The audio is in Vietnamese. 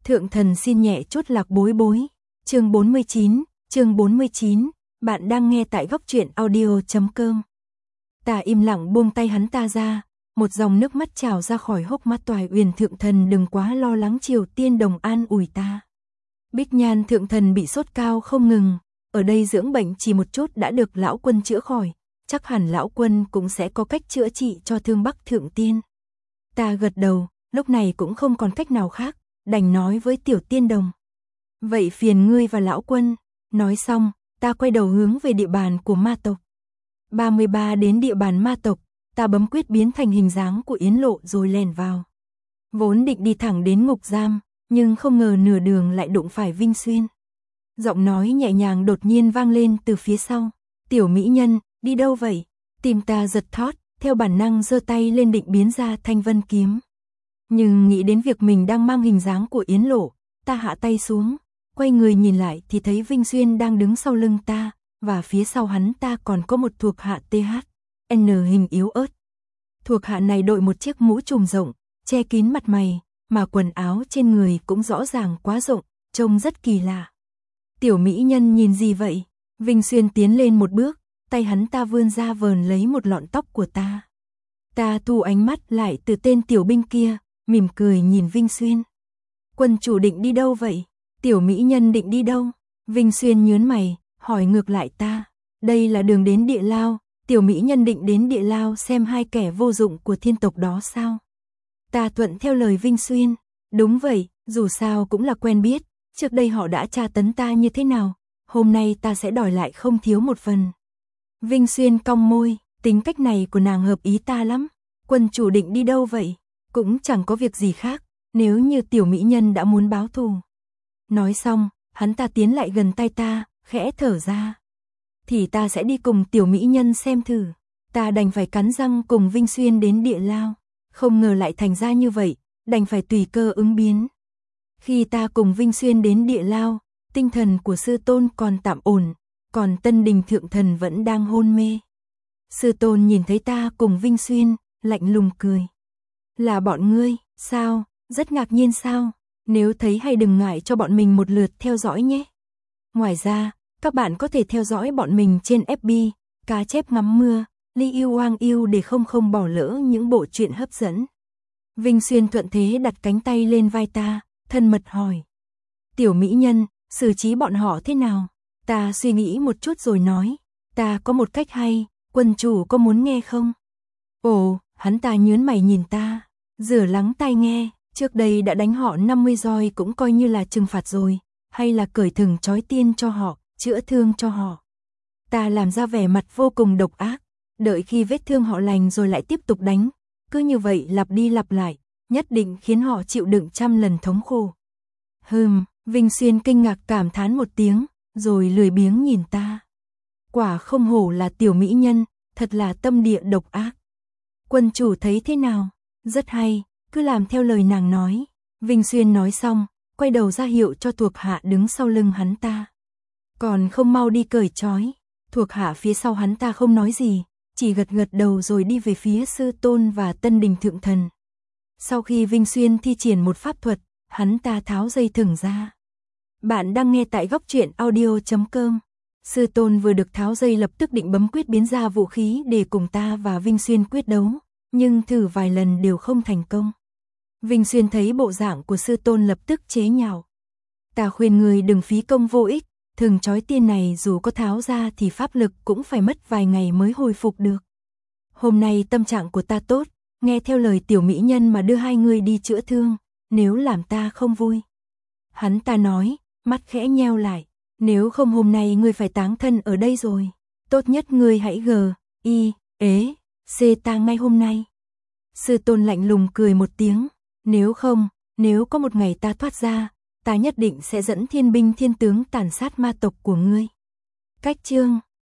Thượng thần xin nhẹ chút lạc bối bối. Chương 49, bạn đang nghe tại góc truyện audio.com. Ta im lặng buông tay hắn ta ra, một dòng nước mắt trào ra khỏi hốc mắt. Toại Uyển thượng thần đừng quá lo lắng, Triều Tiên đồng an ủi ta. Bích Nhan thượng thần bị sốt cao không ngừng, ở đây dưỡng bệnh chỉ một chút đã được lão quân chữa khỏi, chắc hẳn lão quân cũng sẽ có cách chữa trị cho thương Bắc thượng tiên. Ta gật đầu, lúc này cũng không còn cách nào khác, đành nói với Tiểu Tiên Đồng. Vậy phiền ngươi và lão quân. Nói xong, ta quay đầu hướng về địa bàn của ma tộc. 33 đến địa bàn ma tộc, ta bấm quyết biến thành hình dáng của Yến Lộ rồi lèn vào. Vốn định đi thẳng đến ngục giam, nhưng không ngờ nửa đường lại đụng phải Vinh Xuyên. Giọng nói nhẹ nhàng đột nhiên vang lên từ phía sau. Tiểu mỹ nhân, đi đâu vậy? Tim ta giật thót, theo bản năng giơ tay lên định biến ra thanh vân kiếm. Nhưng nghĩ đến việc mình đang mang hình dáng của Yến Lộ, ta hạ tay xuống, quay người nhìn lại thì thấy Vinh Xuyên đang đứng sau lưng ta, và phía sau hắn ta còn có một thuộc hạ THN hình yếu ớt. Thuộc hạ này đội một chiếc mũ trùm rộng, che kín mặt mày, mà quần áo trên người cũng rõ ràng quá rộng, trông rất kỳ lạ. Tiểu mỹ nhân nhìn gì vậy? Vinh Xuyên tiến lên một bước, tay hắn ta vươn ra vờn lấy một lọn tóc của ta. Ta thu ánh mắt lại từ tên tiểu binh kia, mỉm cười nhìn Vinh Xuyên. Quân chủ định đi đâu vậy? Tiểu mỹ nhân định đi đâu? Vinh Xuyên nhớn mày, hỏi ngược lại ta. Đây là đường đến địa lao, tiểu mỹ nhân định đến địa lao xem hai kẻ vô dụng của thiên tộc đó sao? Ta thuận theo lời Vinh Xuyên. Đúng vậy, dù sao cũng là quen biết, trước đây họ đã tra tấn ta như thế nào, hôm nay ta sẽ đòi lại không thiếu một phần. Vinh Xuyên cong môi, tính cách này của nàng hợp ý ta lắm. Quân chủ định đi đâu vậy? Cũng chẳng có việc gì khác, nếu như tiểu mỹ nhân đã muốn báo thù. Nói xong, hắn ta tiến lại gần tay ta, khẽ thở ra. Thì ta sẽ đi cùng tiểu mỹ nhân xem thử. Ta đành phải cắn răng cùng Vinh Xuyên đến địa lao. Không ngờ lại thành ra như vậy, đành phải tùy cơ ứng biến. Khi ta cùng Vinh Xuyên đến địa lao, tinh thần của sư tôn còn tạm ổn, còn Tân Đình thượng thần vẫn đang hôn mê. Sư tôn nhìn thấy ta cùng Vinh Xuyên, lạnh lùng cười. Là bọn ngươi, sao? Rất ngạc nhiên sao? Nếu thấy hay đừng ngại cho bọn mình một lượt theo dõi nhé. Ngoài ra, các bạn có thể theo dõi bọn mình trên FB, Cá Chép Ngắm Mưa, Li Yêu Hoang Yêu để không bỏ lỡ những bộ truyện hấp dẫn. Vinh Xuyên thuận thế đặt cánh tay lên vai ta, thân mật hỏi. Tiểu mỹ nhân, xử trí bọn họ thế nào? Ta suy nghĩ một chút rồi nói. Ta có một cách hay, quân chủ có muốn nghe không? Ồ, hắn ta nhớn mày nhìn ta. Rửa lắng tai nghe, trước đây đã đánh họ 50 roi cũng coi như là trừng phạt rồi, hay là cởi thừng trói tiên cho họ, chữa thương cho họ. Ta làm ra vẻ mặt vô cùng độc ác, đợi khi vết thương họ lành rồi lại tiếp tục đánh, cứ như vậy lặp đi lặp lại, nhất định khiến họ chịu đựng trăm lần thống khổ. Vinh Xuyên kinh ngạc cảm thán một tiếng, rồi lười biếng nhìn ta. Quả không hổ là tiểu mỹ nhân, thật là tâm địa độc ác. Quân chủ thấy thế nào? Rất hay, cứ làm theo lời nàng nói. Vinh Xuyên nói xong, quay đầu ra hiệu cho thuộc hạ đứng sau lưng hắn ta. Còn không mau đi cởi trói. Thuộc hạ phía sau hắn ta không nói gì, chỉ gật gật đầu rồi đi về phía sư tôn và Tân Đình thượng thần. Sau khi Vinh Xuyên thi triển một pháp thuật, hắn ta tháo dây thừng ra. Bạn đang nghe tại góc truyện audio.com. Sư tôn vừa được tháo dây lập tức định bấm quyết biến ra vũ khí để cùng ta và Vinh Xuyên quyết đấu, nhưng thử vài lần đều không thành công. Vinh Xuyên thấy bộ dạng của sư tôn lập tức chế nhạo. Ta khuyên người đừng phí công vô ích, thừng trói tiên này dù có tháo ra thì pháp lực cũng phải mất vài ngày mới hồi phục được. Hôm nay tâm trạng của ta tốt, nghe theo lời tiểu mỹ nhân mà đưa hai người đi chữa thương, nếu làm ta không vui. Hắn ta nói, mắt khẽ nheo lại, nếu không hôm nay ngươi phải táng thân ở đây rồi, tốt nhất ngươi hãy C ta ngay hôm nay. Sư tôn lạnh lùng cười một tiếng, nếu có một ngày ta thoát ra, ta nhất định sẽ dẫn thiên binh thiên tướng tàn sát ma tộc của ngươi. Cách chương